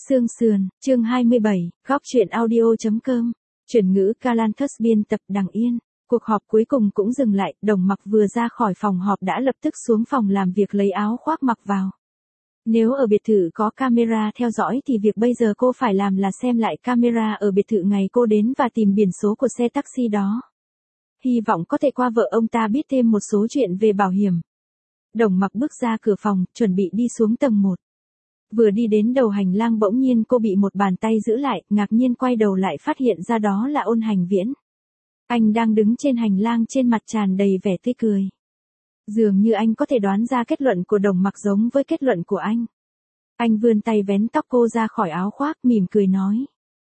Xương sườn, chương 27, góc truyện audio.com, chuyển ngữ Galanthus biên tập Đằng Yên. Cuộc họp cuối cùng cũng dừng lại, Đồng Mặc vừa ra khỏi phòng họp đã lập tức xuống phòng làm việc lấy áo khoác mặc vào. Nếu ở biệt thự có camera theo dõi thì việc bây giờ cô phải làm là xem lại camera ở biệt thự ngày cô đến và tìm biển số của xe taxi đó. Hy vọng có thể qua vợ ông ta biết thêm một số chuyện về bảo hiểm. Đồng Mặc bước ra cửa phòng, chuẩn bị đi xuống tầng 1. Vừa đi đến đầu hành lang bỗng nhiên cô bị một bàn tay giữ lại, ngạc nhiên quay đầu lại phát hiện ra đó là Ôn Hành Viễn. Anh đang đứng trên hành lang trên mặt tràn đầy vẻ tươi cười. Dường như anh có thể đoán ra kết luận của Đồng Mặc giống với kết luận của anh. Anh vươn tay vén tóc cô ra khỏi áo khoác mỉm cười nói.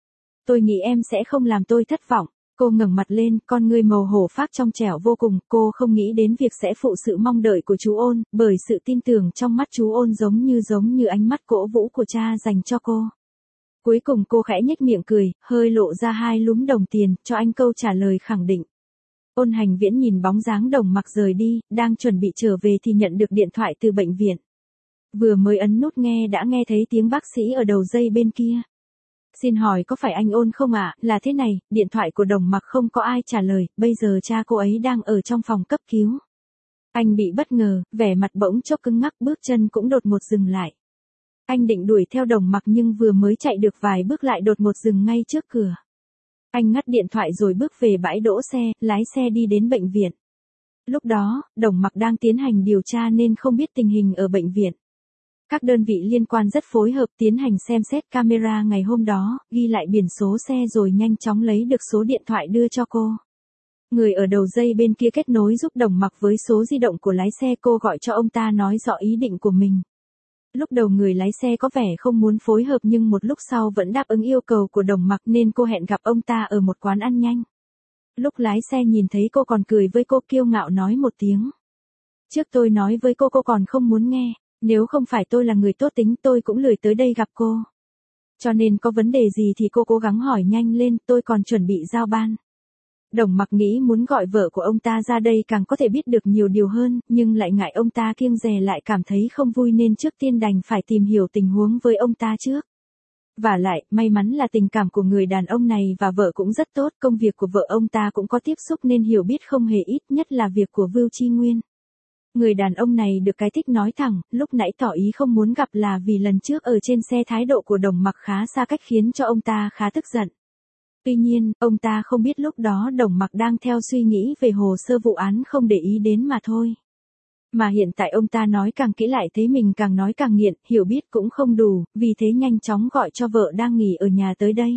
Tôi nghĩ em sẽ không làm tôi thất vọng. Cô ngẩng mặt lên, con ngươi màu hổ phác trong trẻo vô cùng, cô không nghĩ đến việc sẽ phụ sự mong đợi của chú Ôn, bởi sự tin tưởng trong mắt chú Ôn giống như ánh mắt cổ vũ của cha dành cho cô. Cuối cùng cô khẽ nhếch miệng cười, hơi lộ ra hai lúm đồng tiền, cho anh câu trả lời khẳng định. Ôn Hành Viễn nhìn bóng dáng Đồng Mặc rời đi, đang chuẩn bị trở về thì nhận được điện thoại từ bệnh viện. Vừa mới ấn nút nghe đã nghe thấy tiếng bác sĩ ở đầu dây bên kia. Xin hỏi có phải anh Ôn không ạ? Là thế này, điện thoại của Đồng Mặc không có ai trả lời, bây giờ cha cô ấy đang ở trong phòng cấp cứu. Anh bị bất ngờ, vẻ mặt bỗng chốc cứng ngắc, bước chân cũng đột ngột dừng lại. Anh định đuổi theo Đồng Mặc nhưng vừa mới chạy được vài bước lại đột ngột dừng ngay trước cửa. Anh ngắt điện thoại rồi bước về bãi đỗ xe, lái xe đi đến bệnh viện. Lúc đó, Đồng Mặc đang tiến hành điều tra nên không biết tình hình ở bệnh viện. Các đơn vị liên quan rất phối hợp tiến hành xem xét camera ngày hôm đó, ghi lại biển số xe rồi nhanh chóng lấy được số điện thoại đưa cho cô. Người ở đầu dây bên kia kết nối giúp Đồng Mặc với số di động của lái xe, cô gọi cho ông ta nói rõ ý định của mình. Lúc đầu người lái xe có vẻ không muốn phối hợp nhưng một lúc sau vẫn đáp ứng yêu cầu của Đồng Mặc nên cô hẹn gặp ông ta ở một quán ăn nhanh. Lúc lái xe nhìn thấy cô còn cười với cô kiêu ngạo nói một tiếng. Trước tôi nói với cô còn không muốn nghe. Nếu không phải tôi là người tốt tính tôi cũng lười tới đây gặp cô. Cho nên có vấn đề gì thì cô cố gắng hỏi nhanh lên, tôi còn chuẩn bị giao ban. Đồng Mặc nghĩ muốn gọi vợ của ông ta ra đây càng có thể biết được nhiều điều hơn, nhưng lại ngại ông ta kiêng dè lại cảm thấy không vui nên trước tiên đành phải tìm hiểu tình huống với ông ta trước. Vả lại, may mắn là tình cảm của người đàn ông này và vợ cũng rất tốt, công việc của vợ ông ta cũng có tiếp xúc nên hiểu biết không hề ít, nhất là việc của Vưu Chi Nguyên. Người đàn ông này được cái thích nói thẳng, lúc nãy tỏ ý không muốn gặp là vì lần trước ở trên xe thái độ của Đồng Mặc khá xa cách khiến cho ông ta khá tức giận. Tuy nhiên, ông ta không biết lúc đó Đồng Mặc đang theo suy nghĩ về hồ sơ vụ án không để ý đến mà thôi. Mà hiện tại ông ta nói càng kỹ lại thấy mình càng nói càng nghiện, hiểu biết cũng không đủ, vì thế nhanh chóng gọi cho vợ đang nghỉ ở nhà tới đây.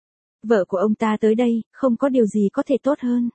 Vợ của ông ta tới đây, không có điều gì có thể tốt hơn.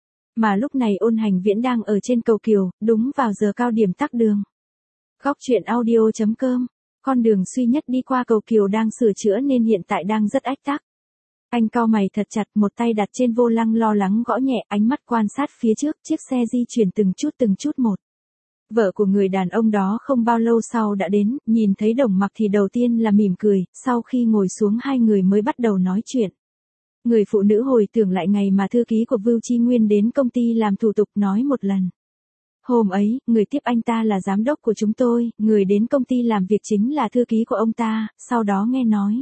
Mà lúc này Ôn Hành Viễn đang ở trên cầu Kiều, đúng vào giờ cao điểm tắc đường. Góc truyện audio.com, con đường duy nhất đi qua cầu Kiều đang sửa chữa nên hiện tại đang rất ách tắc. Anh cau mày thật chặt, một tay đặt trên vô lăng lo lắng gõ nhẹ, ánh mắt quan sát phía trước, chiếc xe di chuyển từng chút một. Vợ của người đàn ông đó không bao lâu sau đã đến, nhìn thấy Đồng Mặc thì đầu tiên là mỉm cười, sau khi ngồi xuống hai người mới bắt đầu nói chuyện. Người phụ nữ hồi tưởng lại ngày mà thư ký của Vưu Chi Nguyên đến công ty làm thủ tục nói một lần. Hôm ấy, người tiếp anh ta là giám đốc của chúng tôi, người đến công ty làm việc chính là thư ký của ông ta, sau đó nghe nói.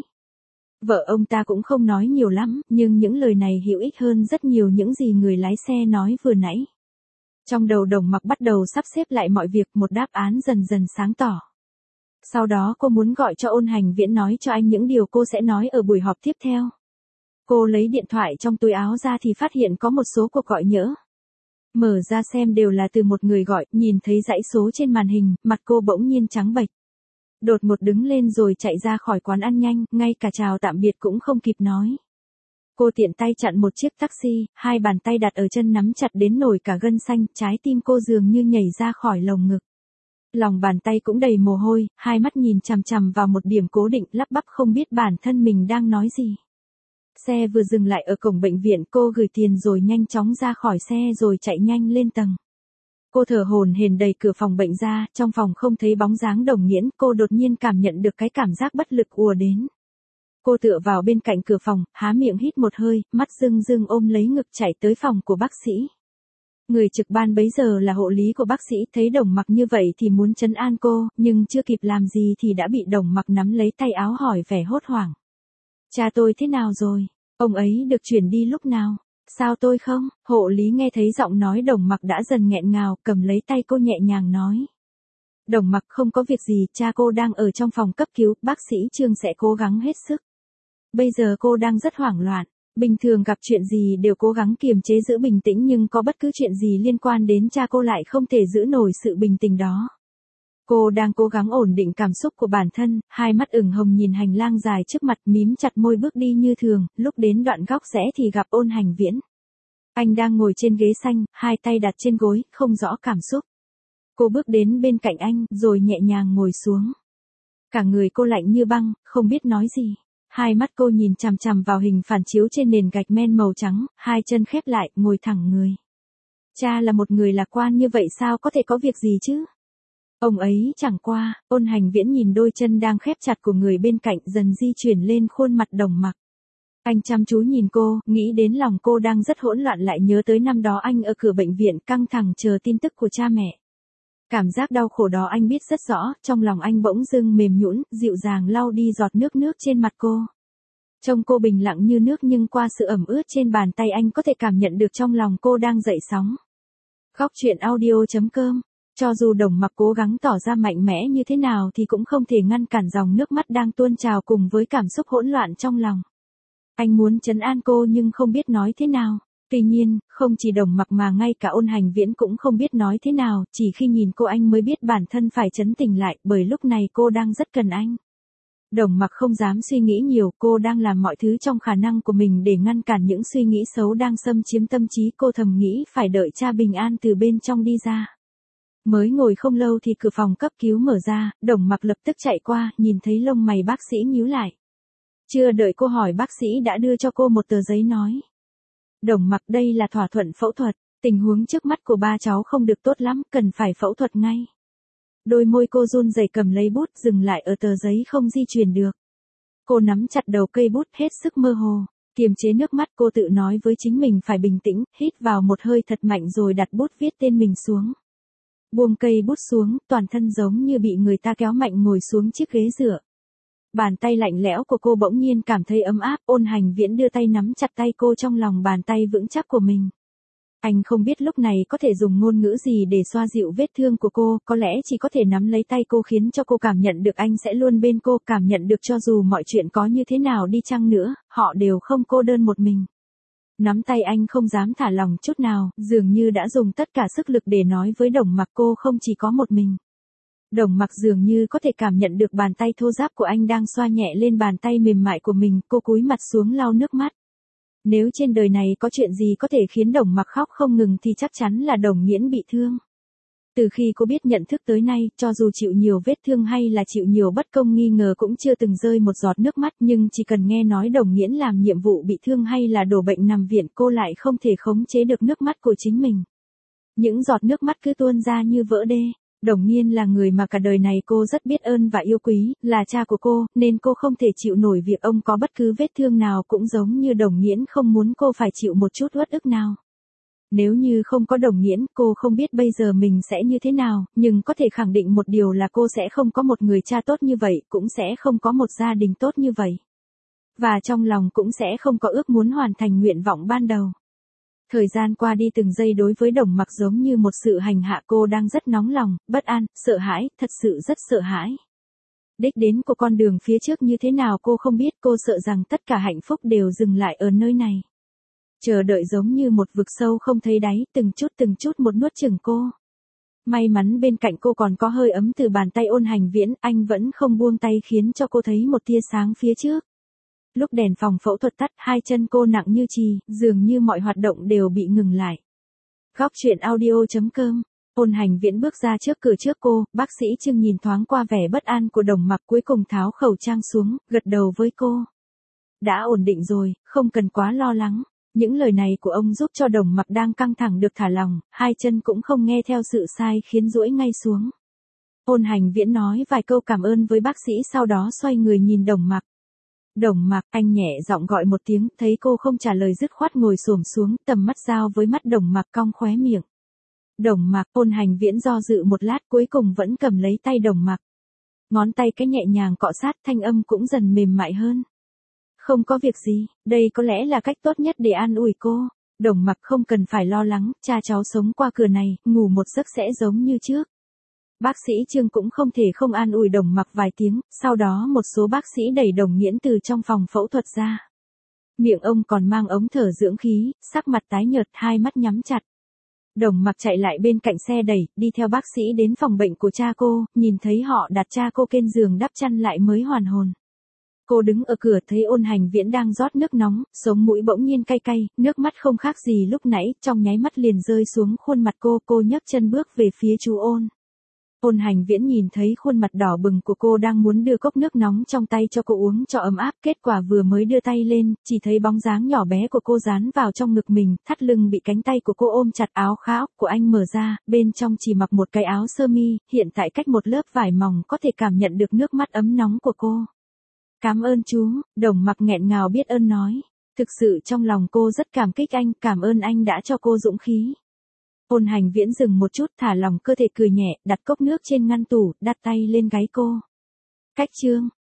Vợ ông ta cũng không nói nhiều lắm, nhưng những lời này hữu ích hơn rất nhiều những gì người lái xe nói vừa nãy. Trong đầu Đồng Mặc bắt đầu sắp xếp lại mọi việc, một đáp án dần dần sáng tỏ. Sau đó cô muốn gọi cho Ôn Hành Viễn nói cho anh những điều cô sẽ nói ở buổi họp tiếp theo. Cô lấy điện thoại trong túi áo ra thì phát hiện có một số cuộc gọi nhỡ. Mở ra xem đều là từ một người gọi, nhìn thấy dãy số trên màn hình, mặt cô bỗng nhiên trắng bệch. Đột ngột đứng lên rồi chạy ra khỏi quán ăn nhanh, ngay cả chào tạm biệt cũng không kịp nói. Cô tiện tay chặn một chiếc taxi, hai bàn tay đặt ở chân nắm chặt đến nổi cả gân xanh, trái tim cô dường như nhảy ra khỏi lồng ngực. Lòng bàn tay cũng đầy mồ hôi, hai mắt nhìn chằm chằm vào một điểm cố định, lắp bắp không biết bản thân mình đang nói gì. Xe vừa dừng lại ở cổng bệnh viện, cô gửi tiền rồi nhanh chóng ra khỏi xe rồi chạy nhanh lên tầng. Cô thở hổn hển đẩy cửa phòng bệnh ra, trong phòng không thấy bóng dáng Đồng Nghiễn, cô đột nhiên cảm nhận được cái cảm giác bất lực ùa đến. Cô tựa vào bên cạnh cửa phòng, há miệng hít một hơi, mắt rưng rưng ôm lấy ngực chạy tới phòng của bác sĩ. Người trực ban bấy giờ là hộ lý của bác sĩ, thấy Đồng Mặc như vậy thì muốn trấn an cô, nhưng chưa kịp làm gì thì đã bị Đồng Mặc nắm lấy tay áo hỏi vẻ hốt hoảng. Cha tôi thế nào rồi? Ông ấy được chuyển đi lúc nào? Sao tôi không? Hộ lý nghe thấy giọng nói Đồng Mặc đã dần nghẹn ngào, cầm lấy tay cô nhẹ nhàng nói. Đồng Mặc không có việc gì, cha cô đang ở trong phòng cấp cứu, bác sĩ Trương sẽ cố gắng hết sức. Bây giờ cô đang rất hoảng loạn, bình thường gặp chuyện gì đều cố gắng kiềm chế giữ bình tĩnh nhưng có bất cứ chuyện gì liên quan đến cha cô lại không thể giữ nổi sự bình tĩnh đó. Cô đang cố gắng ổn định cảm xúc của bản thân, hai mắt ửng hồng nhìn hành lang dài trước mặt mím chặt môi bước đi như thường, lúc đến đoạn góc rẽ thì gặp Ôn Hành Viễn. Anh đang ngồi trên ghế xanh, hai tay đặt trên gối, không rõ cảm xúc. Cô bước đến bên cạnh anh, rồi nhẹ nhàng ngồi xuống. Cả người cô lạnh như băng, không biết nói gì. Hai mắt cô nhìn chằm chằm vào hình phản chiếu trên nền gạch men màu trắng, hai chân khép lại, ngồi thẳng người. Cha là một người lạc quan như vậy sao có thể có việc gì chứ? Ông ấy chẳng qua. Ôn Hành Viễn nhìn đôi chân đang khép chặt của người bên cạnh dần di chuyển lên khuôn mặt Đồng Mặc. Anh chăm chú nhìn cô, nghĩ đến lòng cô đang rất hỗn loạn lại nhớ tới năm đó anh ở cửa bệnh viện căng thẳng chờ tin tức của cha mẹ. Cảm giác đau khổ đó anh biết rất rõ, trong lòng anh bỗng dưng mềm nhũn, dịu dàng lau đi giọt nước trên mặt cô. Trông cô bình lặng như nước nhưng qua sự ẩm ướt trên bàn tay anh có thể cảm nhận được trong lòng cô đang dậy sóng. Góc truyện audio.com. Cho dù Đồng Mặc cố gắng tỏ ra mạnh mẽ như thế nào thì cũng không thể ngăn cản dòng nước mắt đang tuôn trào cùng với cảm xúc hỗn loạn trong lòng. Anh muốn trấn an cô nhưng không biết nói thế nào. Tuy nhiên, không chỉ Đồng Mặc mà ngay cả Ôn Hành Viễn cũng không biết nói thế nào, chỉ khi nhìn cô anh mới biết bản thân phải trấn tĩnh lại, bởi lúc này cô đang rất cần anh. Đồng Mặc không dám suy nghĩ nhiều, cô đang làm mọi thứ trong khả năng của mình để ngăn cản những suy nghĩ xấu đang xâm chiếm tâm trí cô, thầm nghĩ phải đợi cha bình an từ bên trong đi ra. Mới ngồi không lâu thì cửa phòng cấp cứu mở ra, Đồng Mặc lập tức chạy qua, nhìn thấy lông mày bác sĩ nhíu lại. Chưa đợi cô hỏi bác sĩ đã đưa cho cô một tờ giấy nói. Đồng Mặc, đây là thỏa thuận phẫu thuật, tình huống trước mắt của ba cháu không được tốt lắm, cần phải phẫu thuật ngay. Đôi môi cô run rẩy cầm lấy bút, dừng lại ở tờ giấy không di chuyển được. Cô nắm chặt đầu cây bút hết sức mơ hồ, kiềm chế nước mắt, cô tự nói với chính mình phải bình tĩnh, hít vào một hơi thật mạnh rồi đặt bút viết tên mình xuống. Buông cây bút xuống, toàn thân giống như bị người ta kéo mạnh ngồi xuống chiếc ghế dựa. Bàn tay lạnh lẽo của cô bỗng nhiên cảm thấy ấm áp, Ôn Hành Viễn đưa tay nắm chặt tay cô trong lòng bàn tay vững chắc của mình. Anh không biết lúc này có thể dùng ngôn ngữ gì để xoa dịu vết thương của cô, có lẽ chỉ có thể nắm lấy tay cô khiến cho cô cảm nhận được anh sẽ luôn bên cô, cảm nhận được cho dù mọi chuyện có như thế nào đi chăng nữa, họ đều không cô đơn một mình. Nắm tay anh không dám thả lỏng chút nào, dường như đã dùng tất cả sức lực để nói với Đồng Mặc cô không chỉ có một mình. Đồng Mặc dường như có thể cảm nhận được bàn tay thô ráp của anh đang xoa nhẹ lên bàn tay mềm mại của mình, cô cúi mặt xuống lau nước mắt. Nếu trên đời này có chuyện gì có thể khiến Đồng Mặc khóc không ngừng thì chắc chắn là Đồng Nghiễn bị thương. Từ khi cô biết nhận thức tới nay, cho dù chịu nhiều vết thương hay là chịu nhiều bất công nghi ngờ cũng chưa từng rơi một giọt nước mắt, nhưng chỉ cần nghe nói Đồng Nghiễn làm nhiệm vụ bị thương hay là đổ bệnh nằm viện, cô lại không thể khống chế được nước mắt của chính mình. Những giọt nước mắt cứ tuôn ra như vỡ đê. Đồng Nghiên là người mà cả đời này cô rất biết ơn và yêu quý, là cha của cô, nên cô không thể chịu nổi việc ông có bất cứ vết thương nào, cũng giống như Đồng Nghiễn không muốn cô phải chịu một chút uất ức nào. Nếu như không có Đồng Nghiễn, cô không biết bây giờ mình sẽ như thế nào, nhưng có thể khẳng định một điều là cô sẽ không có một người cha tốt như vậy, cũng sẽ không có một gia đình tốt như vậy. Và trong lòng cũng sẽ không có ước muốn hoàn thành nguyện vọng ban đầu. Thời gian qua đi từng giây đối với Đồng Mặc giống như một sự hành hạ, cô đang rất nóng lòng, bất an, sợ hãi, thật sự rất sợ hãi. Đích đến của con đường phía trước như thế nào cô không biết, cô sợ rằng tất cả hạnh phúc đều dừng lại ở nơi này. Chờ đợi giống như một vực sâu không thấy đáy, từng chút một nuốt chửng cô. May mắn bên cạnh cô còn có hơi ấm từ bàn tay Ôn Hành Viễn, anh vẫn không buông tay khiến cho cô thấy một tia sáng phía trước. Lúc đèn phòng phẫu thuật tắt, hai chân cô nặng như chì, dường như mọi hoạt động đều bị ngừng lại. Góc truyện audio.com. Ôn Hành Viễn bước ra trước cửa trước cô, bác sĩ Trương nhìn thoáng qua vẻ bất an của Đồng Mặc, cuối cùng tháo khẩu trang xuống, gật đầu với cô. Đã ổn định rồi, không cần quá lo lắng. Những lời này của ông giúp cho Đồng Mặc đang căng thẳng được thả lỏng, hai chân cũng không nghe theo sự sai khiến duỗi ngay xuống. Ôn Hành Viễn nói vài câu cảm ơn với bác sĩ, sau đó xoay người nhìn Đồng Mặc. Đồng Mặc, anh nhẹ giọng gọi một tiếng, thấy cô không trả lời dứt khoát ngồi xổm xuống, tầm mắt giao với mắt Đồng Mặc cong khóe miệng. Đồng Mặc. Ôn Hành Viễn do dự một lát cuối cùng vẫn cầm lấy tay Đồng Mặc. Ngón tay cái nhẹ nhàng cọ sát, thanh âm cũng dần mềm mại hơn. Không có việc gì, đây có lẽ là cách tốt nhất để an ủi cô. Đồng Mặc không cần phải lo lắng, cha cháu sống qua cửa này, ngủ một giấc sẽ giống như trước. Bác sĩ Trương cũng không thể không an ủi Đồng Mặc vài tiếng, sau đó một số bác sĩ đẩy Đồng Nghiễn từ trong phòng phẫu thuật ra. Miệng ông còn mang ống thở dưỡng khí, sắc mặt tái nhợt, hai mắt nhắm chặt. Đồng Mặc chạy lại bên cạnh xe đẩy, đi theo bác sĩ đến phòng bệnh của cha cô, nhìn thấy họ đặt cha cô trên giường đắp chăn lại mới hoàn hồn. Cô đứng ở cửa thấy Ôn Hành Viễn đang rót nước nóng, sống mũi bỗng nhiên cay cay, nước mắt không khác gì lúc nãy, trong nháy mắt liền rơi xuống khuôn mặt cô nhấc chân bước về phía chú Ôn. Ôn Hành Viễn nhìn thấy khuôn mặt đỏ bừng của cô đang muốn đưa cốc nước nóng trong tay cho cô uống cho ấm áp, kết quả vừa mới đưa tay lên, chỉ thấy bóng dáng nhỏ bé của cô dán vào trong ngực mình, thắt lưng bị cánh tay của cô ôm chặt, áo khá của anh mở ra, bên trong chỉ mặc một cái áo sơ mi, hiện tại cách một lớp vải mỏng có thể cảm nhận được nước mắt ấm nóng của cô. Cảm ơn chú, Đồng Mặc nghẹn ngào biết ơn nói. Thực sự trong lòng cô rất cảm kích anh, cảm ơn anh đã cho cô dũng khí. Ôn Hành Viễn dừng một chút, thả lỏng cơ thể cười nhẹ, đặt cốc nước trên ngăn tủ, đặt tay lên gáy cô. Cách Trương,